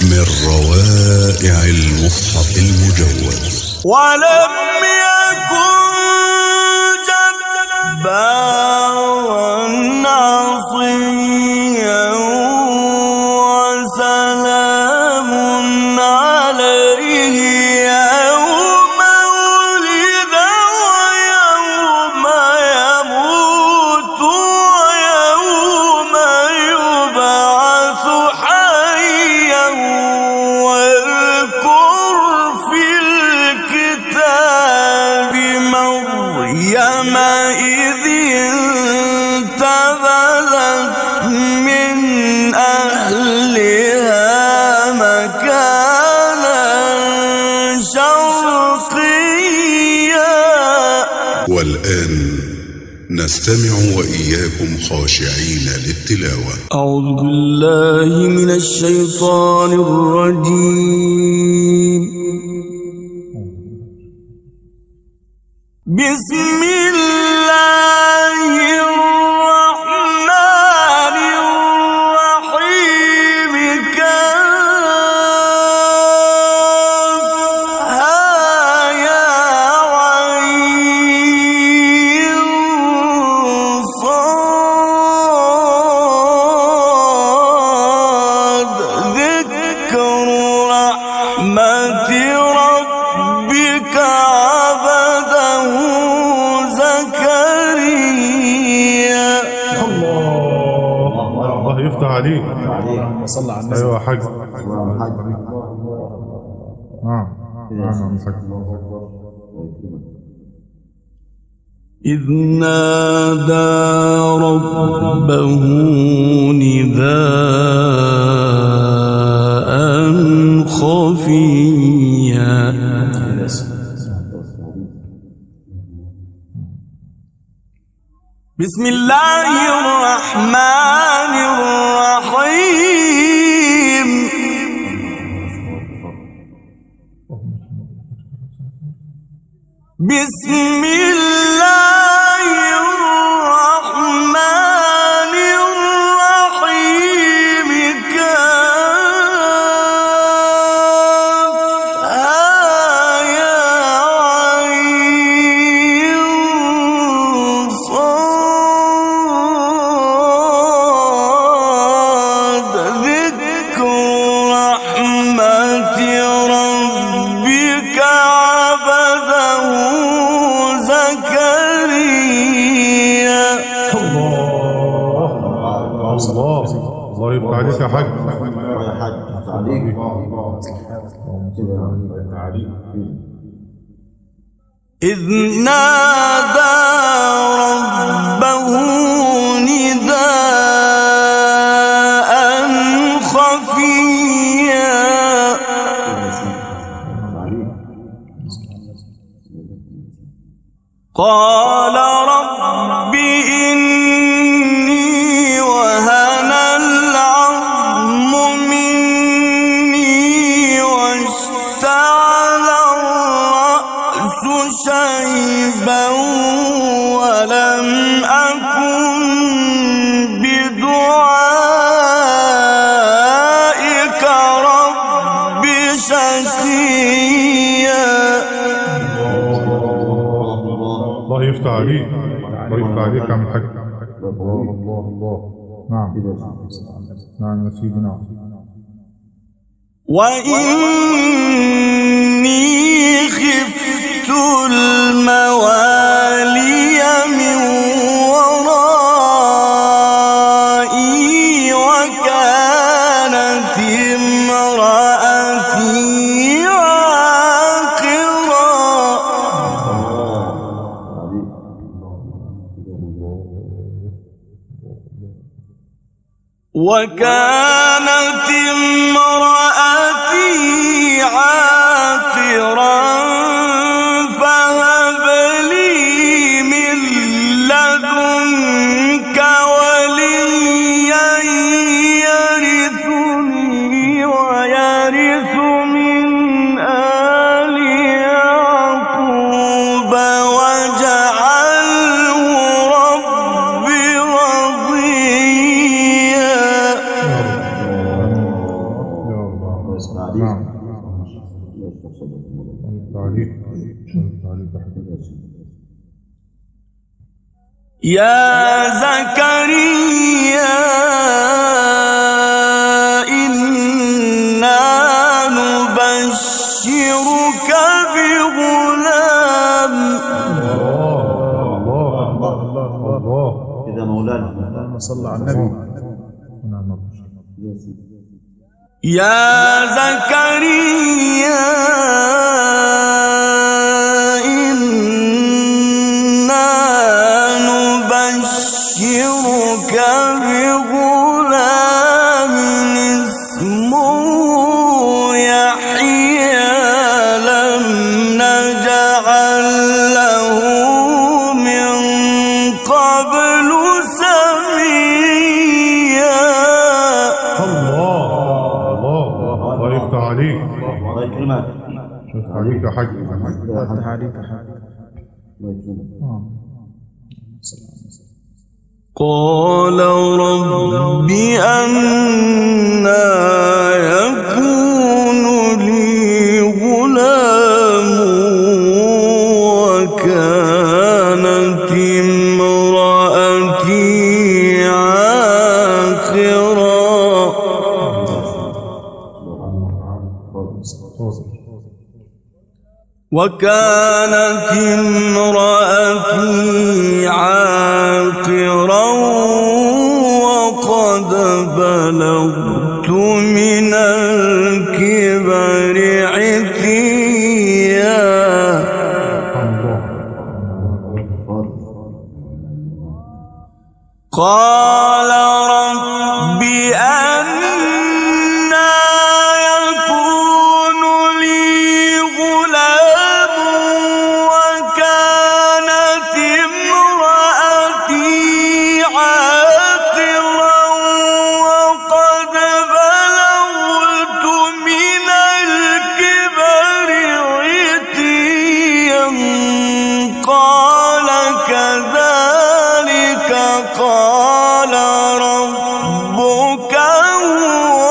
من روائع المصحف المجود. ولم يكن جبارا عصيا وسلام عليه يوم ولد ويوم يموت ويوم يبعث حيا. واذكر في الكتاب مريم إذ انتبذت من أهلها مكانا شرقيا. والآن نستمع وإياكم خاشعين للتلاوة. أعوذ بالله من الشيطان الرجيم. بسم الله الرحمن الرحيم. كافها يا عين صاد. ذكر رحمة ربك عبده زكريا. الله يفتح عليك. صلى على النبي. ايوه يا حاج. نعم حاج. إذ نادى ربه نداء خفيا. بسم الله الرحمن الرحيم. بسم الله الرحمن الرحيم. كافها يا عين صاد. ذكر رحمة ربك عبده زكريا. الله يفتح عليك يا حاج. إذ نادى ربه نداء خفيا. قال رب إني وهن العظم مني واشتعل الرأس شيبا ولم أكن بدعائك رب شقيا. الله يفتح عليك. الله يفتح عليك يا عم الحاج. نعم يا سيدي. نعم. وإني خفت الموالي من ورائي وكانت امرأتي عاقرا. وكانت امرأتي عاقرا فهب لي من لدنك وليا يرثني ويرث من آل يعقوب واجعله رب رضيا. نعم. الله يفتح عليك. يا زكريا إنا نبشرك بغلام. الله كده مولانا. اللهم صل على النبي. يا زكريا إنا نبشرك بغلام اسمه يحيى لم نجعل له من قبل سميا. الله يفتح عليك. الله يكرمك. يفتح عليك يا حاج. فتح عليك يا حاج. قال رب أنى يكون لي غلام وكانت امرأتي عاقرا. وكانت امرأتي عاقرا وقد بلغت من الكبر عتيا. قال رب أنى يكون لي غلام وكانت امرأتي عاقرا وقد بلغت من الكبر عتيا. قال كذلك قال ربك هو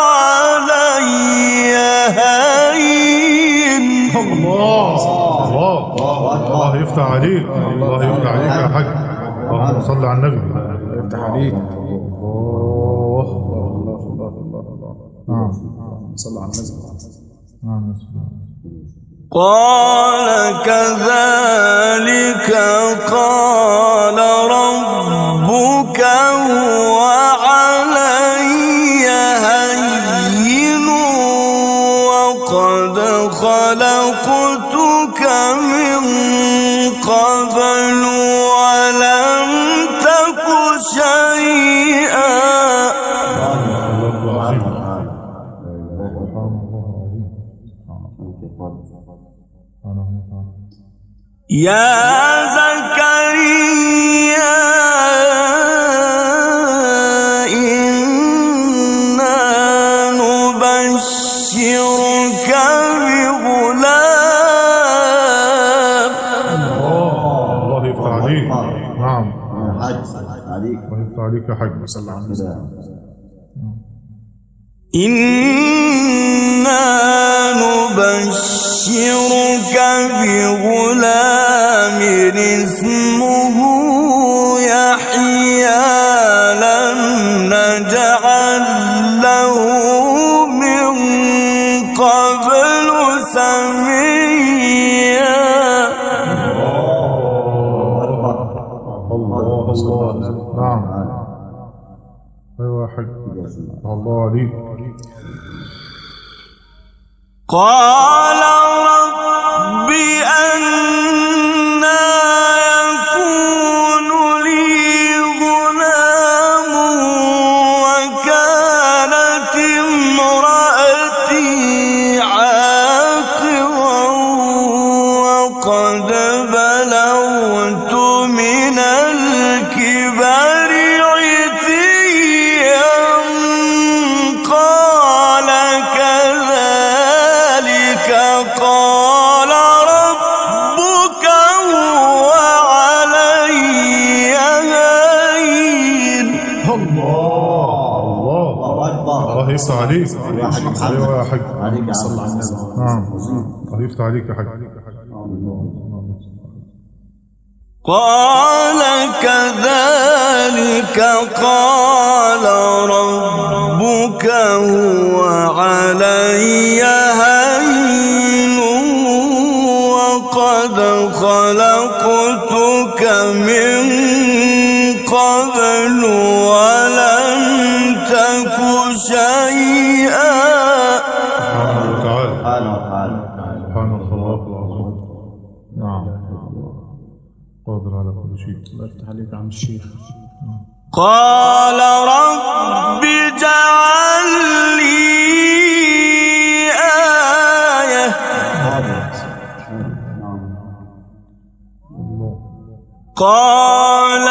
علي هين. الله يفتح عليك. الله يفتح عليك يا حاج. اللهم صل على النبي. يفتح عليك. الله. نعم. صل على النبي. نعم. قال كذلك قال ربك هو علي هين وقد خلقتك من قبل ولم تك شيئا. يا زكريا إنا نبشرك بغلام. الله يفتح عليك. نعم. حاج عليك. الله يفتح عليك يا حاج. صل على النبي. إنا نبشرك بغلام اسمه يحيى لم نجعل له من قبل سميا. الله. نعم. ايوه يا حاج. الله عليك. قال رب أنى يكون لي غلام وكانت امرأتي عاقرا وقد بلغت من الكبر عتيا. قال كذلك قال ربك هو علي هين. الله. الله يفتح عليك. ايوه يا حاج. عليك يا صلى على عم. النبي. نعم. الله يفتح عليك يا حاج. قال كذلك قال ربك هو علي هين وقد خلقتك من قبل ولم تك شيئا. سبحانه وتعالى. سبحانه وتعالى. سبحان الله العظيم. نعم. قادر على كل شيء. الله يفتح عليك يا عم الشيخ. قال رب اجعل لي آية قال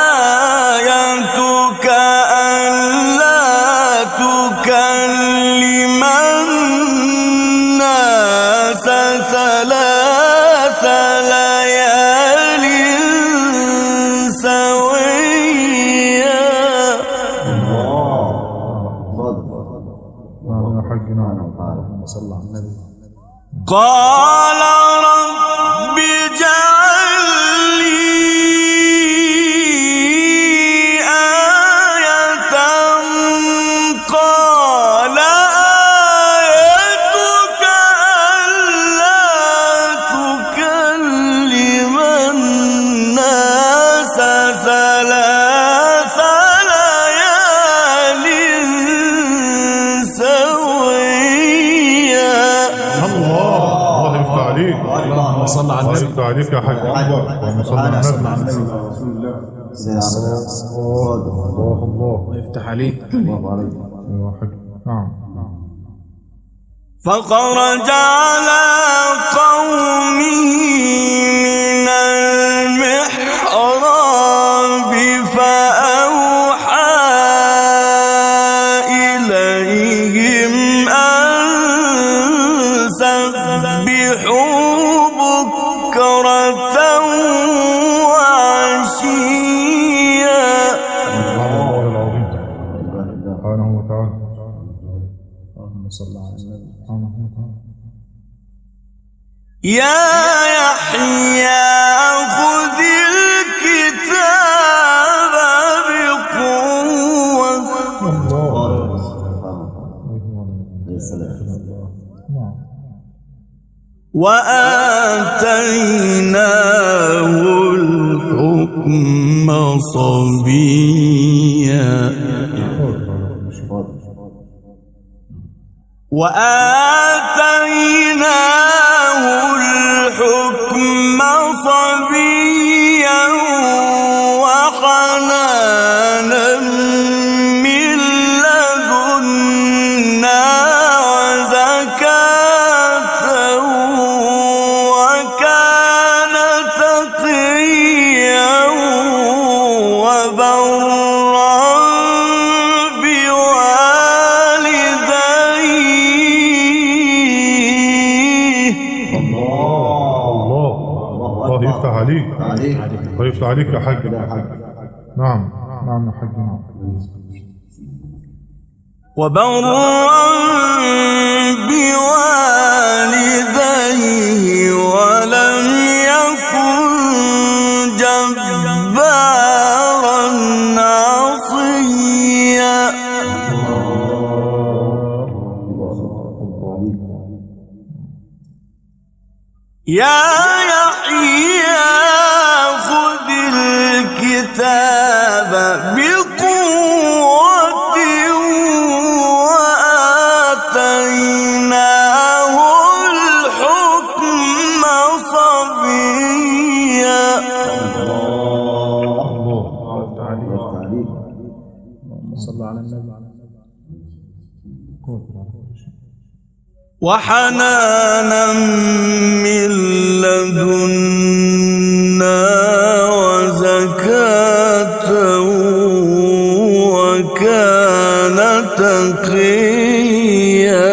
آيتك ألا تكلم الناس ثلاث ليال سويا. نعم يا حاج. نعم. صلى على النبي. قال رب اجعل لي آية قال آيتك ألا تكلم الناس ثلاث ليال سويا. الله يفتح عليك. اللهم صل على الله النبي. يفتح عليك يا حاج. اللهم صل على النبي. الله. الله يفتح عليك. ايوه يا حاج. نعم. فخرج على قومه من المحراب فأوحى إليهم أن سبحوا بكرة وعشيا. الله العظيم. سبحانه وتعالى. اللهم صل على النبي. سبحانه وتعالى. يا يحيى خذ الكتاب بقوة نعم. وآتيناه الحكم صبيا. وآتيناه الحكم صبيا وحنانا من لدنا وزكاة وكان تقيا وبرا بوالديه. الله يفتح عليك. الله يفتح عليك يا حاج. نعم. نعم يا حاج. نعم. وبرا بوالديه ولم يكن جبارا عصيا. يا يحيى خذ الكتاب بقوة وآتيناه الحكم صبيا. الله يفتح عليك. اللهم صل على النبي. وحنانا من لدنا وزكاة وكان تقيا.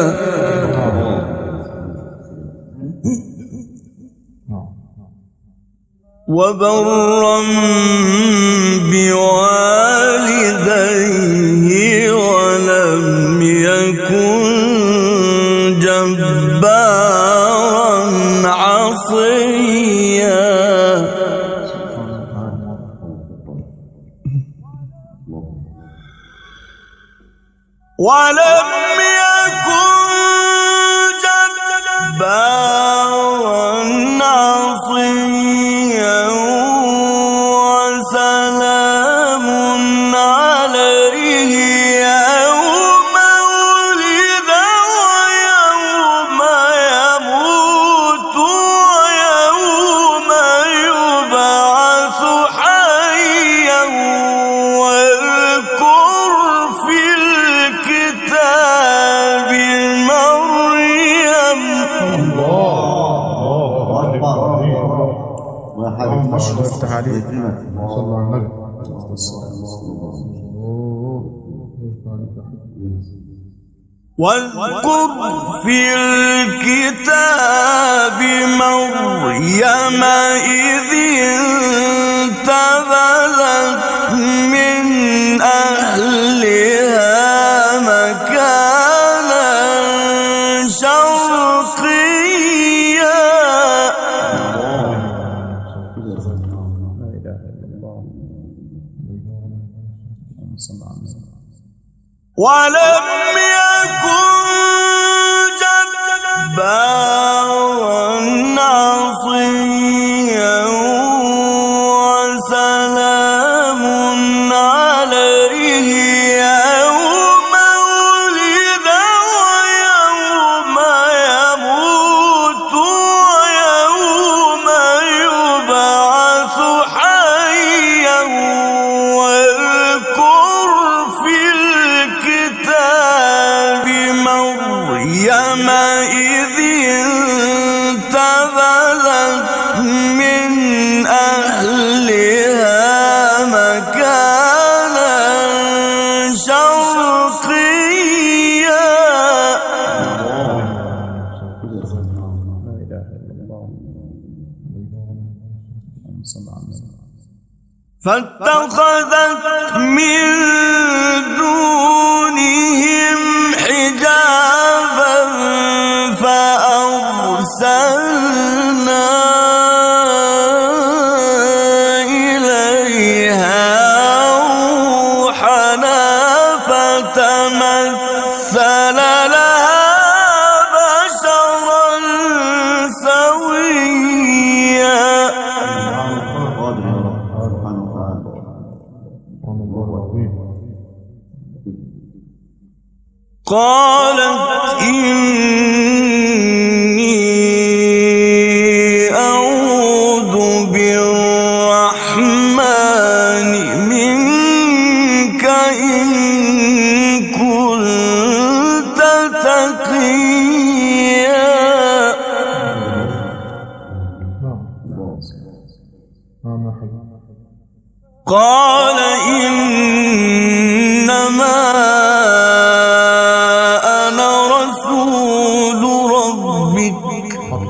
وبرا بوالديه ولم يكن جبارا عصيا ولم يكن جبارا عصيا وسلام عليه يوم ولد ويوم يموت ويوم يبعث حيا واذكر في الكتاب مريم. الله يفتح عليك. صلى على النبي. واذكر في الكتاب مريم إذ انتبذت من أهلها مكانا شرقيا ولم يكن جبارا عصيا وسلام عليه يوم ولد ويوم يموت ويوم يبعث حيا واذكر في الكتاب مريم إذ انتبذت من أهلها مكانا شرقيا فاتخذت من دونهم حجابا فأرسلنا إليها روحنا فتمثل لها بشرا سويا. قالت إني أعوذ بالرحمن منك إن كنت تقيا. قال إنما أنا رسول ربك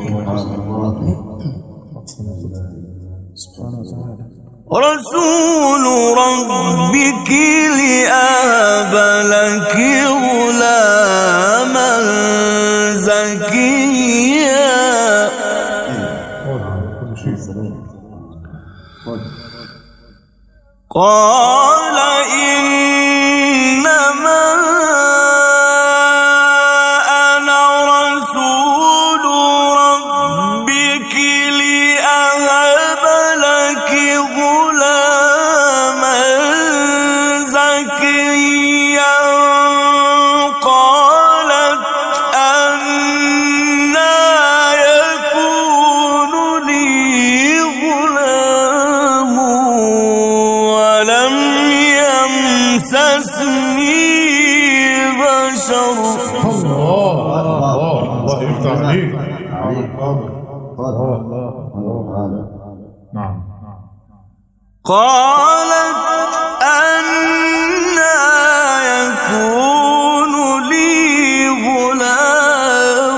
لأهب لك غلاما زكيا. قال إنما أنا رسول ربك لأهب لك غلاما زكيا. قالت أنى يكون لي غلام ولم يمسسني بشر. الله يفتح عليك. نعم. قالت أنى يكون لي غلام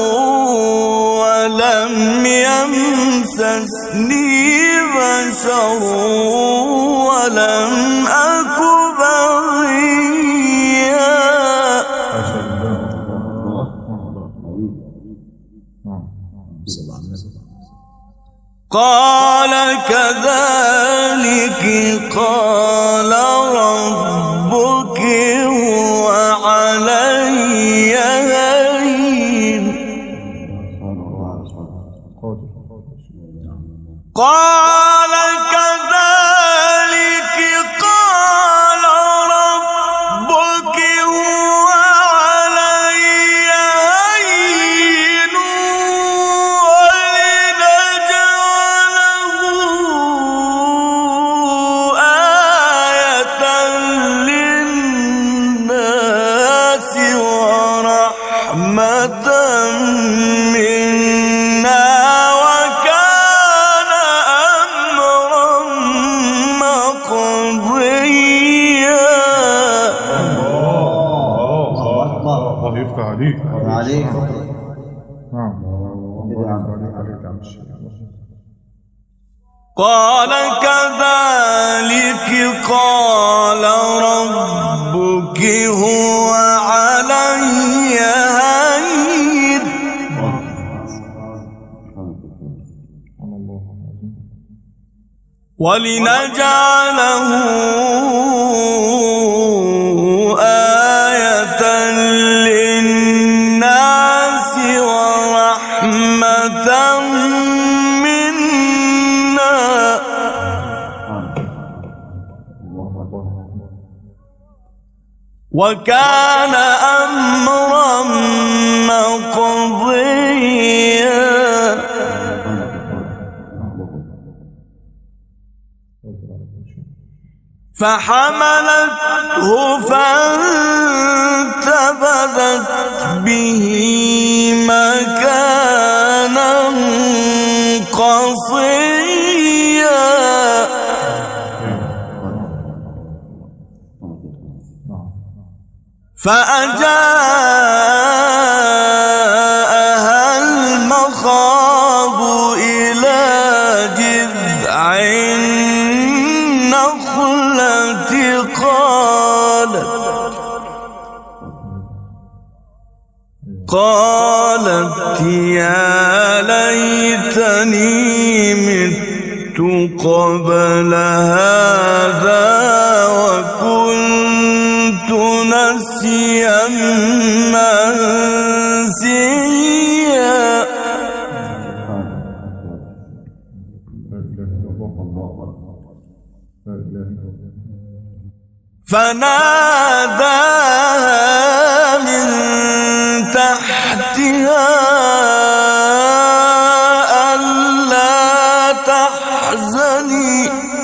ولم يمسسني بشر ولم أك بغيا. قال كذلك قال ربك هو علي هين قال كذلك قال ربك هو علي هين ولنجعله آية للناس ورحمة منا وكان أمرا مقضيا. الله يفتح عليك. عليك. نعم. الله يفتح عليك يا عم الشيخ. قال كذلك قال ربك هو علي هين ولنجعله آية للناس ورحمة منا وكان أمرا مقضيا. فحملته فانتبذت به مكانا قصيا فأجاءها المخاض إلى جذع النخلة قالت يا ليتني مت قبل هذا وكنت نسيا منسيا. فناداها من تحتها ألا تحزني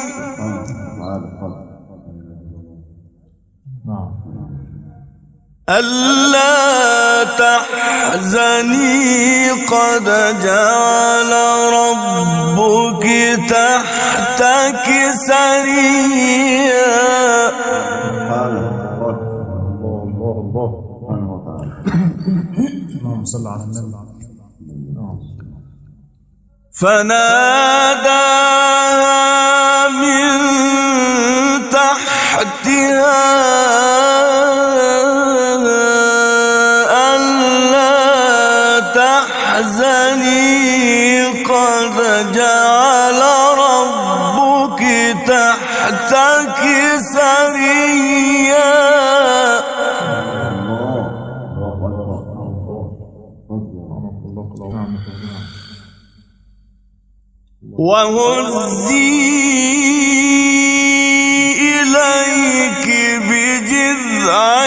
قد جعل ربك تحتك سريا. اللهم صل على النبي. فناداها من تحتها ألا تحزني قد جعل ربك تحتك سريا. وهزي إليك بجذع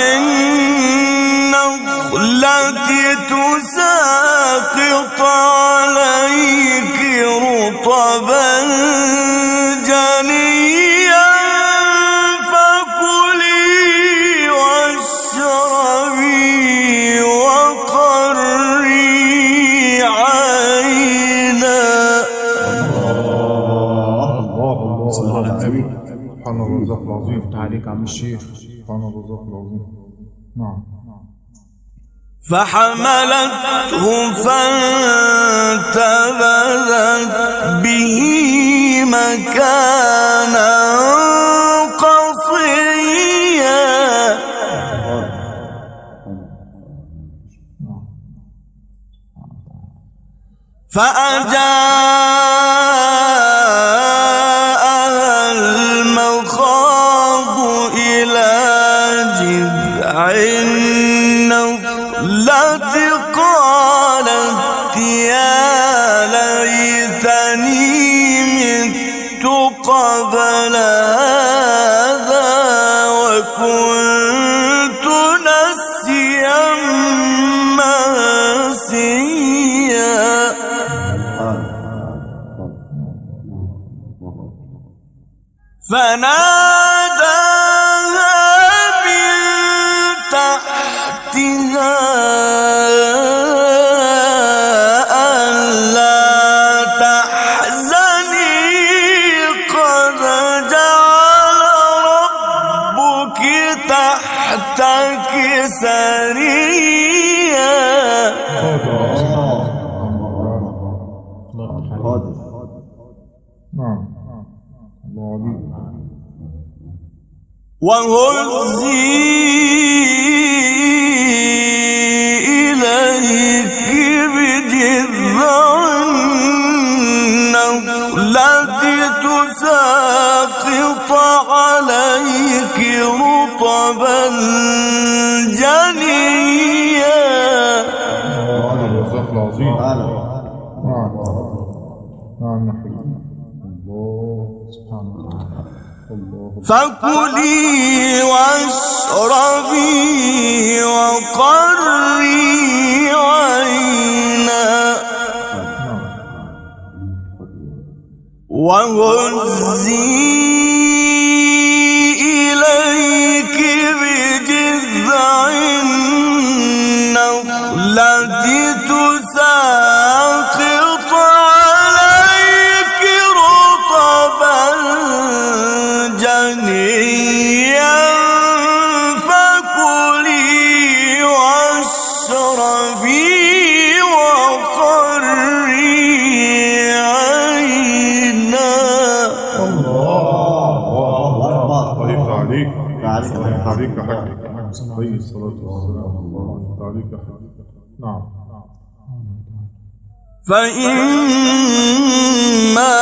النخلة تساقط عليك رطبا جنيا فكلي واشربي وقري عينا. سبحان الرزاق العظيم. عليك عم الشيخ. سبحان الرزاق العظيم. نعم. فحملته فانتبذت به مكانا قصيا فأجاءها المخاض إلى جذع النخلة قالت يا ليتني مت قبل هذا وكنت نسيا منسيا. فناداها من تحتها ألا تحزني قد جعل ربك تحتك سريا. قادر. نعم. الله عليك. وهزي إليك بجذع النخلة تساقط عليك رطبا جنيا. الرزاق العظيم. تعالى. نعم. نعم نحن. الله سبحانه وتعالى. فكلي واشربي وقري عينا وهزي إليك بجذع النخلة تساقط عليك رطبا جنيا فكلي واشربي وقري عينا. الله يفتح عليك. تعالى. الله يفتح عليك يا حاج. عليه الصلاة والسلام. الله يفتح عليك يا حاج. نعم. فإما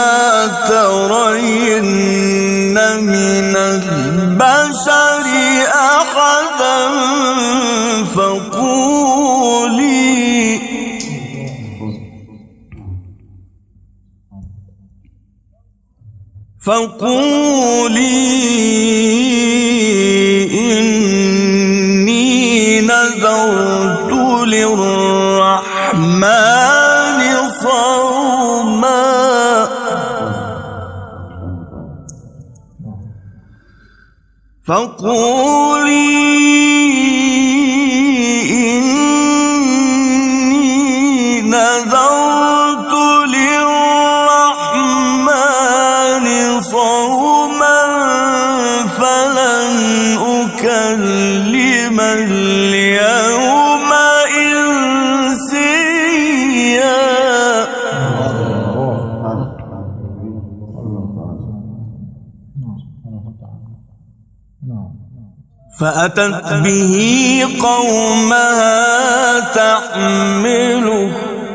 ترين من البشر أحدا فقولي إني نذرت للرحمن صوما. فقولي إني نذرت للرحمن صوما فلن أكلم اليوم إنسيا. فأتت به قومها تحمله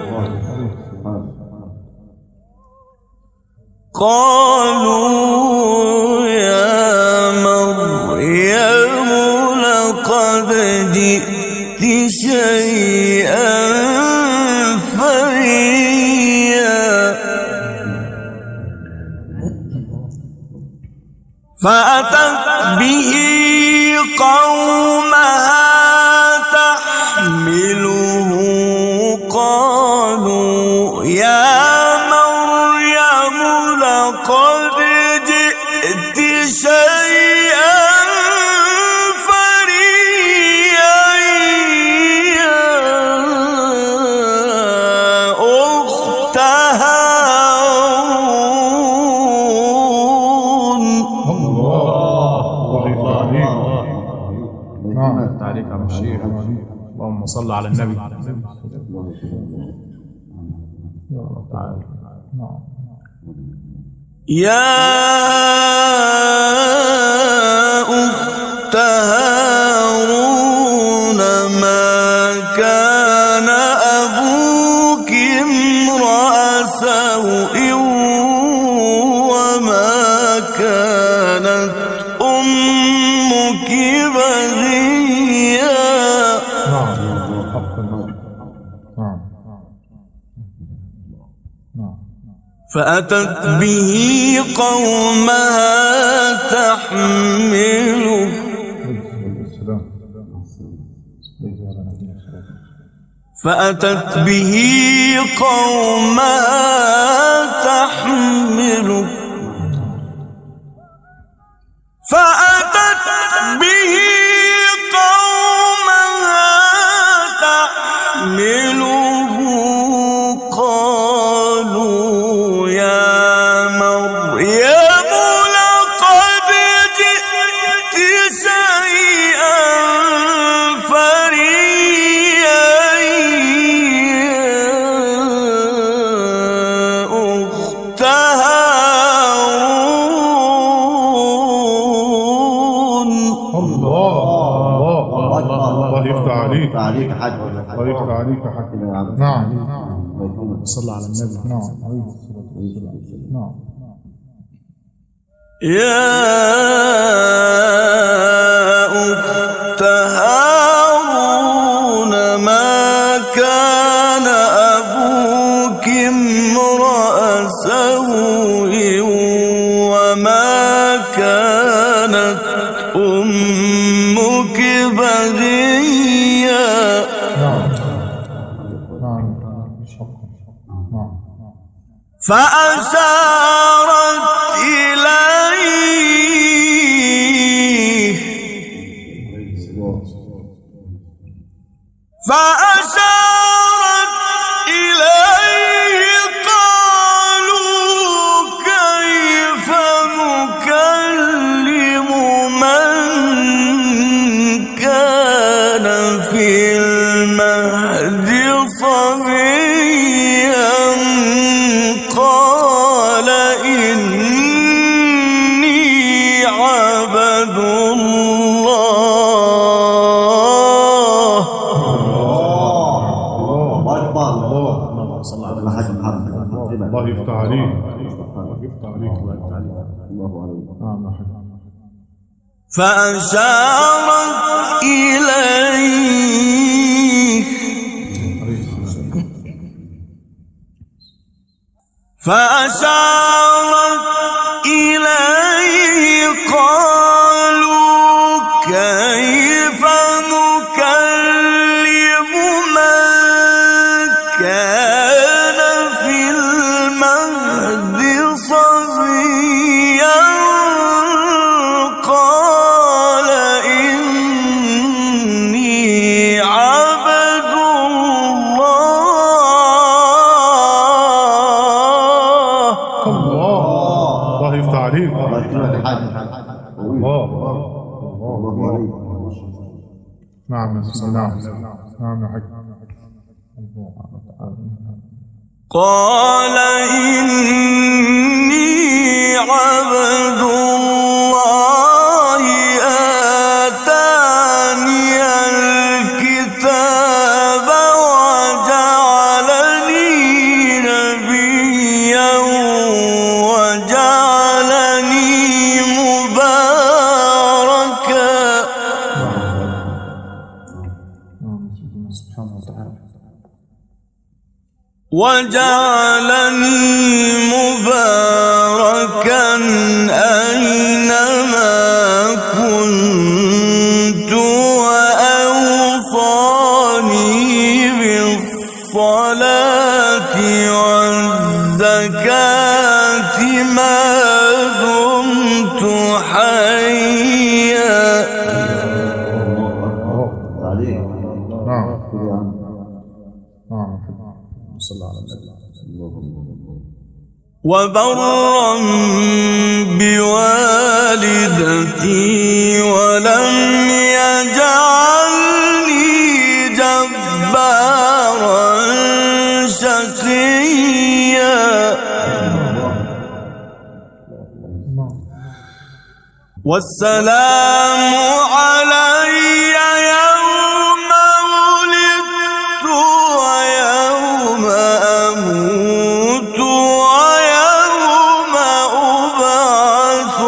قالوا يا مريم لقد جئت شيئا فريا. فأتت به قومها تحمله قالوا يا مريم لقد جئت شيئا فريا يا أخت هارون. الله يفتح عليك. نعم. عليك يا الشيخ. اللهم صل على النبي. يا أخت هارون ما كان أبوك امرأ حقا. نعم نعم. فأتت به قومها تحمله فأتت به قومها تحمله فأتت به قومها تحمله قالوا يا مريم لقد جئت شيئا فريا أخت هارون. الله يفتح عليك. عليك حاج. الله يفتح عليك يا حاج. نعم. صلى على النبي. نعم عليه الصلاة والسلام. نعم. يا أخت هارون ما كان أبوك امرأ سوء وما كانت أمك بغيا. نعم نعم. نعم. فأشارت إليه قالوا كيف نكلم من كان في المهد صبيا قال إني عبد الله. الله صلى على الله حاج محمد. الله يفتح عليك. الله يفتح عليك. الله عليك. نعم يا حاج. فأشارت إليه قالوا كيف نكلم من كان في المهد صبيا قال إني عبد الله. الله يفتح عليك. الله يكرمك يا حاج. الله الله عليك. نعم يا سيدي. نعم نعم يا حاج. قال إني عبد الله آتاني الكتاب وجعلني نبيا وجعلني مباركا. سبحانه وتعالى. وجعلني مباركا أينما كنت وأوصاني بالصلاة والزكاة ما دمت حيا. عليك. نعم نعم. صلى على النبي. وبرا بوالدتي ولم يجعلني جبارا شقيا. والسلام علي يوم ولدت ويوم أموت ويوم أبعث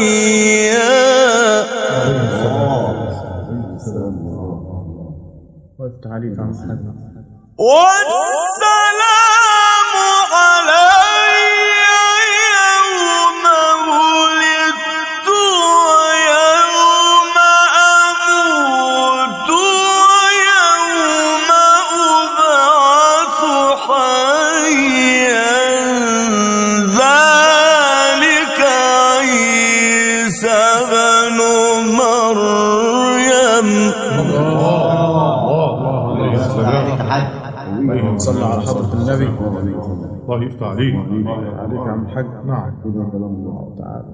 حيا. ويفتح عليك عم حاج. والسلام علي يوم ولدت ويوم أموت ويوم أبعث حيا ذلك عيسى بن مريم. صلى على حضرة النبي. الله يفتح عليك. عليك عم الحاج. نعم. تعالى.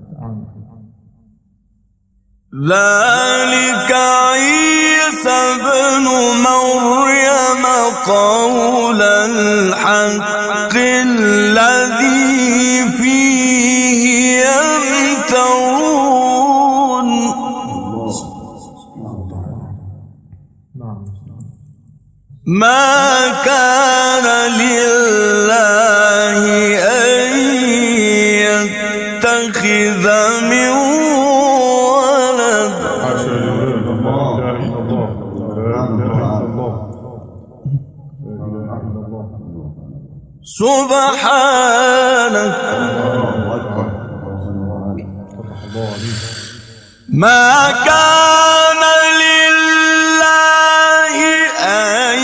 ذلك عيسى بن مريم قول الحق الذي فيه يمترون. ما كان لله أن يتخذ من ولد سبحانه ما كان لله أن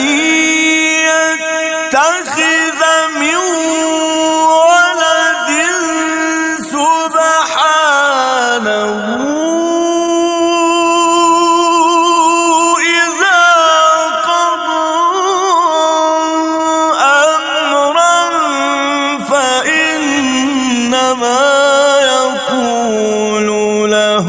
يتخذ من ولد سبحانه إذا قضى أمرا فإنما يقول له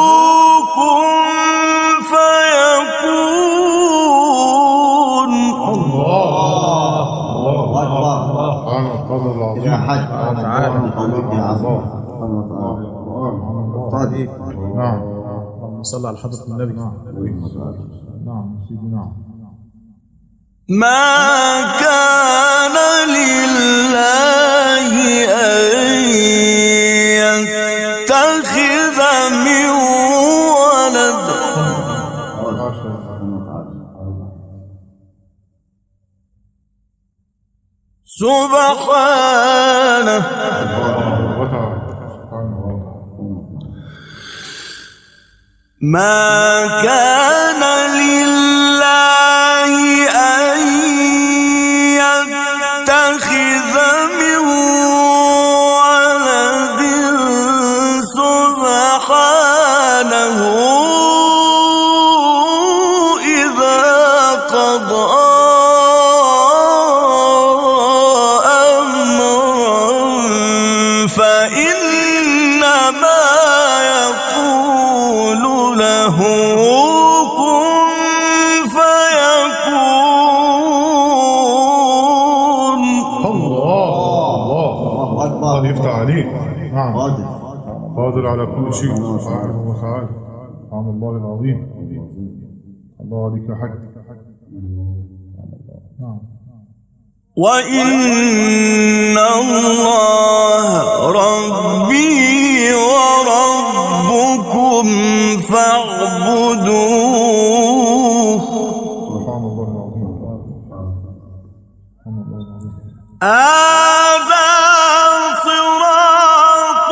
يا حاج. نعم. اللهم صل على حضرة النبي. نعم سيدي. نعم. ما كان لله أن يتخذ من ولد سبحانه ما كان لله أن يتخذ من ولد سبحانه إذا قضى فإنما يقول له كن فيكون. الله يفتح عليك. نعم. قادر على كل شيء سبحانه وتعالى. سبحان الله العظيم. الله عليك يا حاج. نعم. وإن الله ربي وربكم فاعبدوه. سبحان الله العظيم. هذا صراط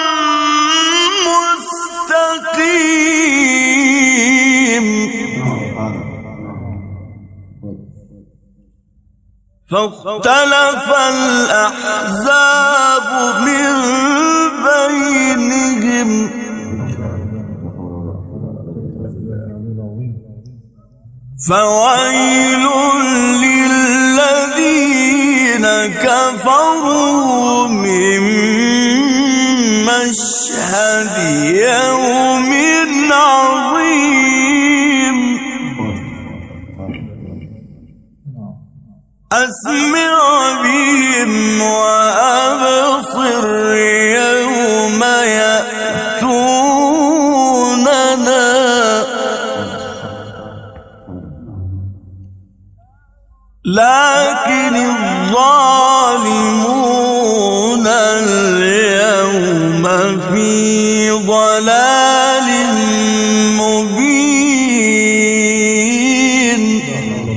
مستقيم. فاختلف الأحزاب من بينهم فويل للذين كفروا من مشهد يوم عظيم. أسمع بهم وأبصر يوم يأتوننا لكن الظالمون اليوم في ضلال مبين.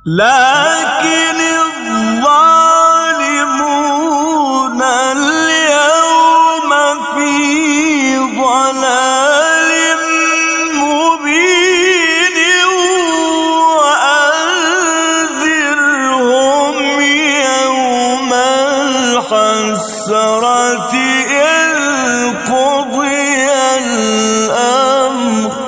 لكن الظالمون اليوم في ضلال مبين وأنذرهم يوم الحسرة إذ قضي الأمر.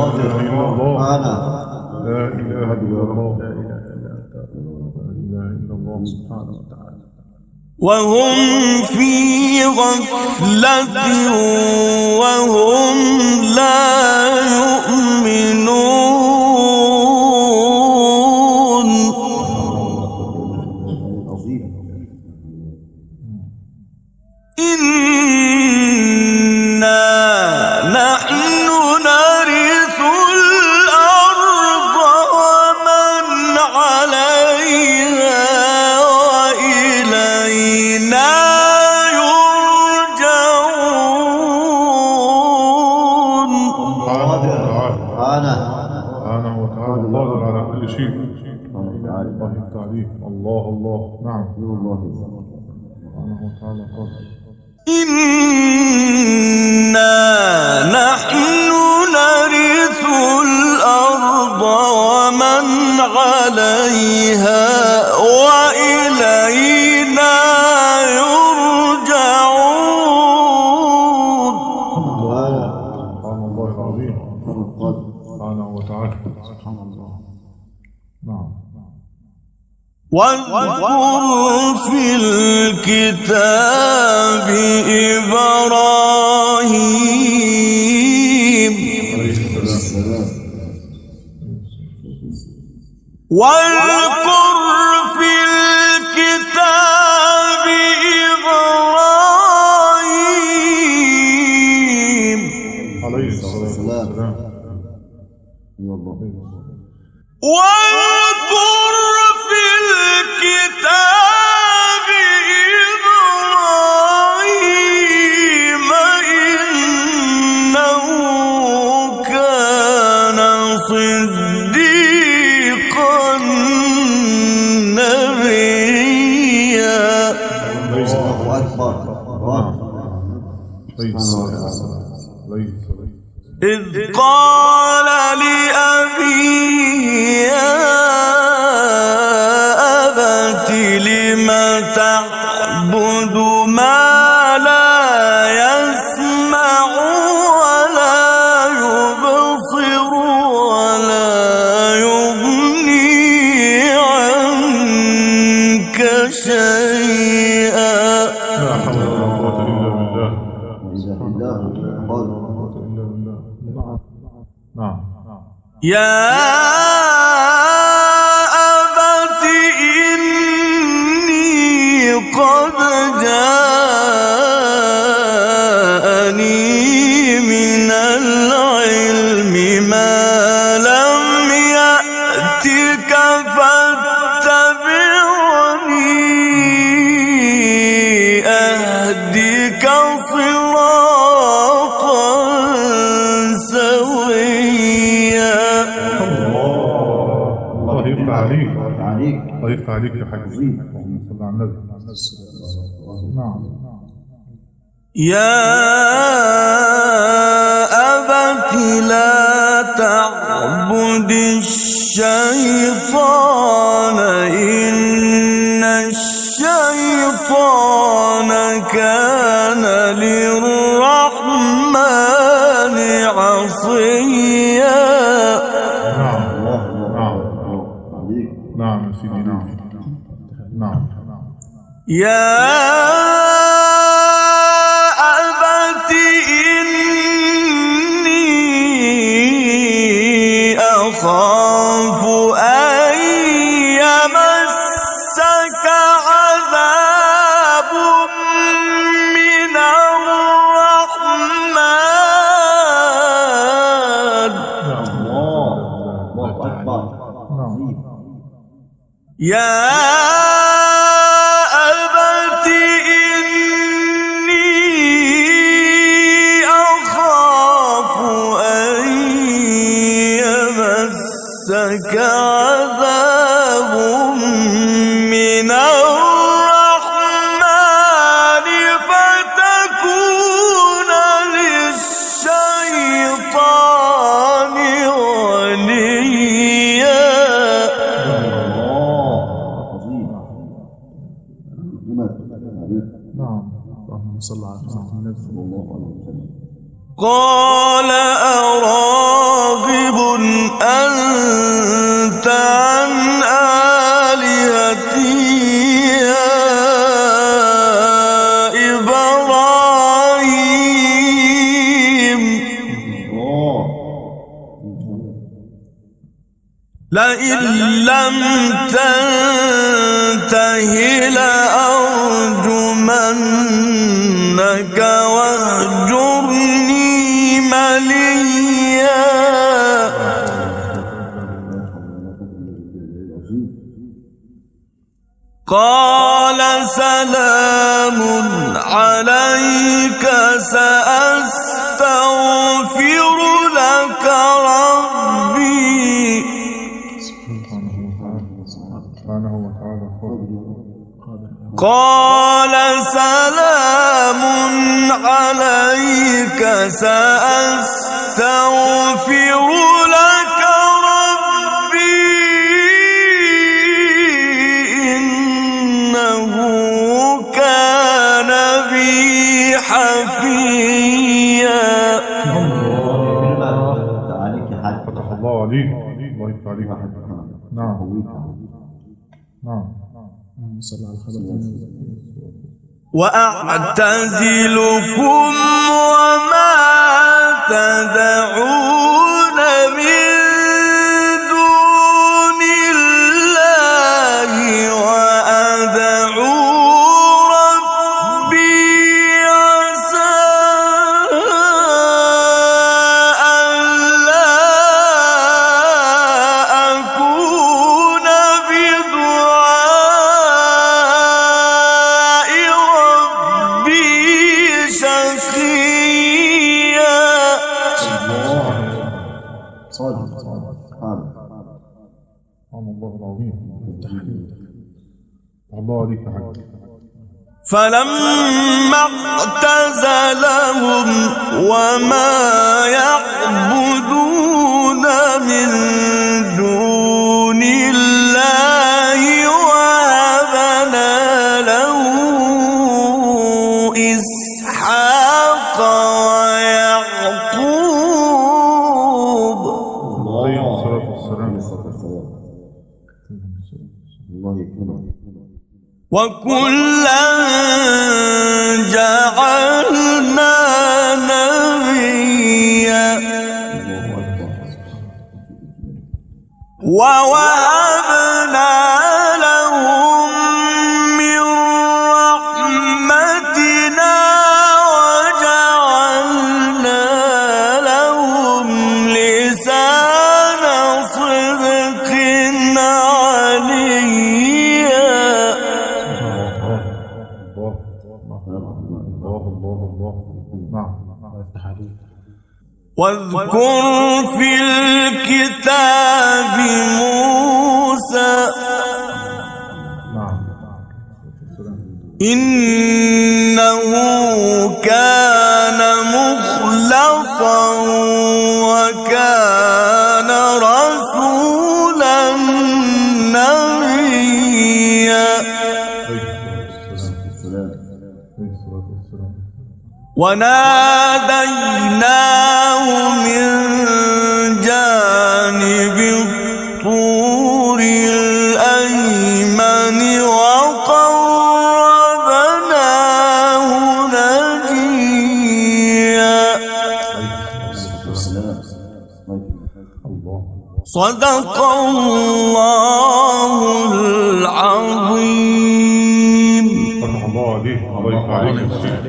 لا إله إلا الله. لا إله إلا الله سبحانه وتعالى. وهم في غفلة وهم لا يؤمنون. إنا نحن نرث الأرض ومن عليها وإلينا يرجعون. سبحانه وتعالى قادر على كل شيء. الله التعليم. الله الله. نعم. سبحانه وتعالى قادر. إنا نحن نرث الأرض ومن عليها وإلينا يرجعون. سبحان الله العظيم. سبحانه وتعالى. سبحان الله. نعم. واذكر في الكتاب إبراهيم واذكر في الكتاب إبراهيم عليه الصلاة والسلام. واذكر في الكتاب إبراهيم إنه كان صديقا نبيا. الله أكبر. إذ قال لأبيه يا أبت لم تعبد ما لا يسمع ولا يبصر ولا يغني عنك شيئا. لا حول ولا قوة إلا بالله. نعم. يا أبت إني قد جاءني من العلم ما لم يأتك فاتبعني أهدك صراطا سويا. الله يفتح عليك. الله يفتح عليك يا حاج. اللهم صل على النبي. نعم. يا أبت لا تعبد الشيطان إن الشيطان كان للرحمن عصيا. نعم يا سيدي. نعم. يا أبت إني أخاف أن يمسك عذاب من الرحمن. الله أكبر. يا أبت إني أخاف أن يمسك عذاب من الرحمن فتكون للشيطان وليا. نعم. اللهم صل على النبي صلى الله عليه وسلم. قال أراغب أنت عن آلهتي يا إبراهيم لئن لم تنته لأرجمنك واهجرني مليا. قال سلام عليك سأستغفر لك ربي. سبحانه وتعالى. قال سلام عليك سأستغفر لك ربي إنه كان بي حفيا. فتح الله عليك. الله يفتح عليك. نعم. نعم. صلى على الخلق. وأعتزلكم وما تدعون من دون الله وأدعو ربي عسى ألا أكون بدعاء ربي شقيا. الله العظيم. الله عليك حق. فلما اعتزلهم وما يعبدون من دون الله وهبنا له إسحاق ويعقوب. عليه الصلاة والسلام. الله يكرمه. وكلا جعلنا نبيا ووهبنا لهم من رحمتنا وجعلنا لهم لسان صدق عليا. واذكر في الكتاب موسى إنه كان مخلصا وكان رسولا نبيا. وناديناه من جانب الطور الأيمن وقربناه نجيا. صدق الله العظيم. فتح الله عليك. الله يفتح عليك.